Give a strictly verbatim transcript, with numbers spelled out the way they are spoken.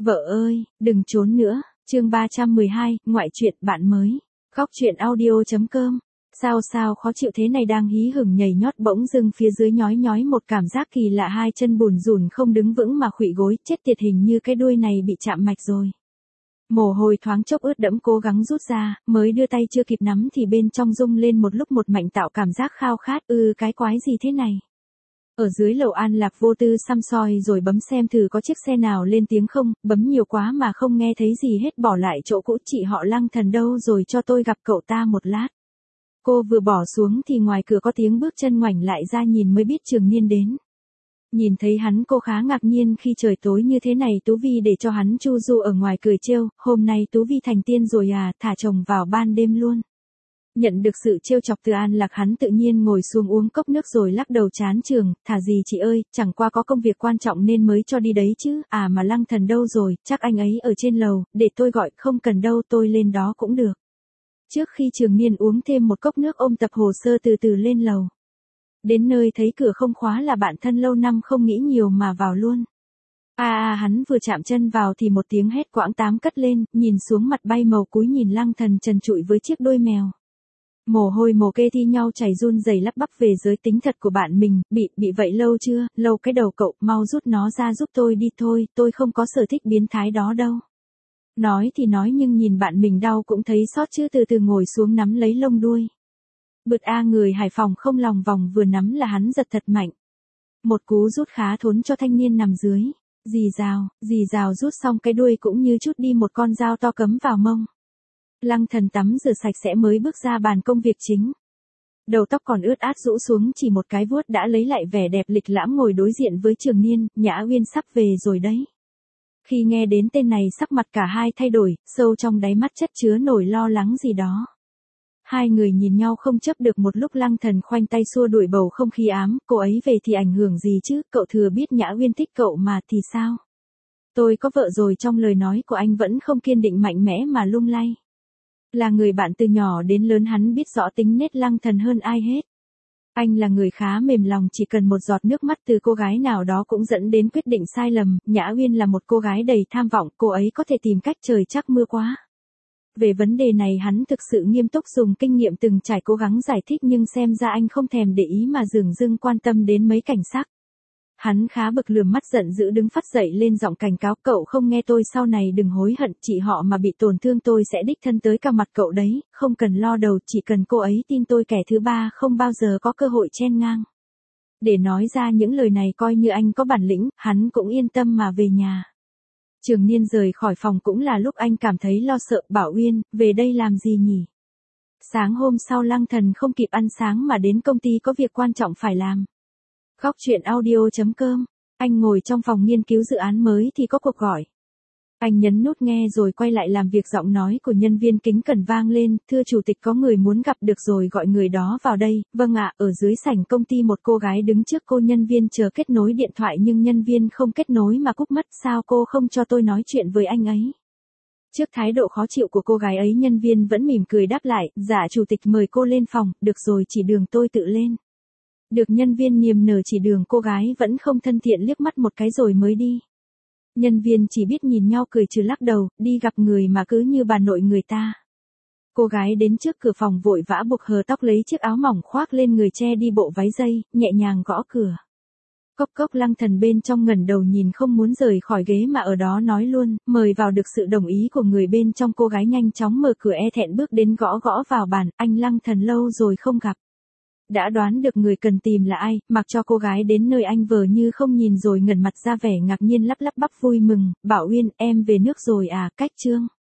Vợ ơi, đừng trốn nữa. Chương ba trăm mười hai, ngoại truyện bạn mới. Góc truyện audio chấm com. Sao sao khó chịu thế này, đang hí hửng nhảy nhót, bỗng dưng phía dưới nhói nhói một cảm giác kỳ lạ, hai chân bùn rùn không đứng vững mà khuỵu gối, chết tiệt, hình như cái đuôi này bị chạm mạch rồi. Mồ hôi thoáng chốc ướt đẫm, cố gắng rút ra, mới đưa tay chưa kịp nắm thì bên trong rung lên một lúc một mạnh, tạo cảm giác khao khát. Ư cái quái gì thế này? Ở dưới lầu An Lạc vô tư xăm soi rồi bấm xem thử có chiếc xe nào lên tiếng không, bấm nhiều quá mà không nghe thấy gì hết, bỏ lại chỗ cũ. Chị họ Lăng Thần đâu rồi, cho tôi gặp cậu ta một lát. Cô vừa bỏ xuống thì ngoài cửa có tiếng bước chân, ngoảnh lại ra nhìn mới biết Trường Niên đến. Nhìn thấy hắn cô khá ngạc nhiên, khi trời tối như thế này Tú Vi để cho hắn chu du ở ngoài, cười trêu, hôm nay Tú Vi thành tiên rồi à, thả chồng vào ban đêm luôn. Nhận được sự trêu chọc từ An Lạc, hắn tự nhiên ngồi xuống uống cốc nước rồi lắc đầu chán chường, thả gì chị ơi, chẳng qua có công việc quan trọng nên mới cho đi đấy chứ. À mà Lăng Thần đâu rồi, chắc anh ấy ở trên lầu, để tôi gọi. Không cần đâu, tôi lên đó cũng được. Trước khi Trường Niên uống thêm một cốc nước, ôm tập hồ sơ từ từ lên lầu. Đến nơi thấy cửa không khóa là bạn thân lâu năm, không nghĩ nhiều mà vào luôn. À à hắn vừa chạm chân vào thì một tiếng hét quãng tám cất lên, nhìn xuống mặt bay màu, cúi nhìn Lăng Thần trần trụi với chiếc đuôi mèo. Mồ hôi mồ kê thi nhau chảy, run rẩy lắp bắp về giới tính thật của bạn mình. Bị, bị vậy lâu chưa? Lâu cái đầu cậu, mau rút nó ra giúp tôi đi thôi, tôi không có sở thích biến thái đó đâu. Nói thì nói nhưng nhìn bạn mình đau cũng thấy xót chứ, từ từ ngồi xuống nắm lấy lông đuôi. Bực a, người Hải Phòng không lòng vòng, vừa nắm là hắn giật thật mạnh. Một cú rút khá thốn cho thanh niên nằm dưới. Rì rào, rì rào rút xong cái đuôi cũng như chút đi một con dao to cắm vào mông. Lăng Thần tắm rửa sạch sẽ mới bước ra bàn công việc chính. Đầu tóc còn ướt át rũ xuống, chỉ một cái vuốt đã lấy lại vẻ đẹp lịch lãm, ngồi đối diện với Trường Niên. Nhã Uyên sắp về rồi đấy. Khi nghe đến tên này, sắc mặt cả hai thay đổi, sâu trong đáy mắt chất chứa nổi lo lắng gì đó. Hai người nhìn nhau không chấp được một lúc, Lăng Thần khoanh tay xua đuổi bầu không khí ám. Cô ấy về thì ảnh hưởng gì chứ, cậu thừa biết Nhã Uyên thích cậu mà thì sao? Tôi có vợ rồi. Trong lời nói của anh vẫn không kiên định mạnh mẽ mà lung lay. Là người bạn từ nhỏ đến lớn, hắn biết rõ tính nết Lăng Thần hơn ai hết. Anh là người khá mềm lòng, chỉ cần một giọt nước mắt từ cô gái nào đó cũng dẫn đến quyết định sai lầm. Nhã Uyên là một cô gái đầy tham vọng, cô ấy có thể tìm cách trời chắc mưa quá. Về vấn đề này hắn thực sự nghiêm túc, dùng kinh nghiệm từng trải cố gắng giải thích, nhưng xem ra anh không thèm để ý mà dửng dưng quan tâm đến mấy cảnh sắc. Hắn khá bực, lườm mắt giận dữ đứng phát dậy lên giọng cảnh cáo, cậu không nghe tôi sau này đừng hối hận, chị họ mà bị tổn thương tôi sẽ đích thân tới cả mặt cậu đấy, không cần lo đầu, chỉ cần cô ấy tin tôi, kẻ thứ ba không bao giờ có cơ hội chen ngang. Để nói ra những lời này coi như anh có bản lĩnh, hắn cũng yên tâm mà về nhà. Trường Niên rời khỏi phòng cũng là lúc anh cảm thấy lo sợ, bảo Uyên, về đây làm gì nhỉ? Sáng hôm sau Lăng Thần không kịp ăn sáng mà đến công ty có việc quan trọng phải làm. Góc truyện audio chấm com. Anh ngồi trong phòng nghiên cứu dự án mới thì có cuộc gọi. Anh nhấn nút nghe rồi quay lại làm việc, giọng nói của nhân viên kính cẩn vang lên, thưa chủ tịch, có người muốn gặp, được rồi, gọi người đó vào đây. Vâng ạ. Ở dưới sảnh công ty một cô gái đứng trước cô nhân viên chờ kết nối điện thoại nhưng nhân viên không kết nối mà cúp mất. Sao cô không cho tôi nói chuyện với anh ấy? Trước thái độ khó chịu của cô gái ấy, nhân viên vẫn mỉm cười đáp lại, dạ chủ tịch mời cô lên phòng, được rồi chỉ đường tôi tự lên. Được nhân viên niềm nở chỉ đường, cô gái vẫn không thân thiện liếc mắt một cái rồi mới đi. Nhân viên chỉ biết nhìn nhau cười trừ lắc đầu, đi gặp người mà cứ như bà nội người ta. Cô gái đến trước cửa phòng vội vã buộc hờ tóc, lấy chiếc áo mỏng khoác lên người, che đi bộ váy dây, nhẹ nhàng gõ cửa. Cốc cốc. Lăng Thần bên trong ngẩng đầu nhìn, không muốn rời khỏi ghế mà ở đó nói luôn, mời vào. Được sự đồng ý của người bên trong, cô gái nhanh chóng mở cửa, e thẹn bước đến gõ gõ vào bàn, anh Lăng Thần lâu rồi không gặp. Đã đoán được người cần tìm là ai, mặc cho cô gái đến nơi anh vờ như không nhìn rồi ngẩn mặt ra vẻ ngạc nhiên, lắp lắp bắp vui mừng, bảo Uyên, em về nước rồi à, cách chương.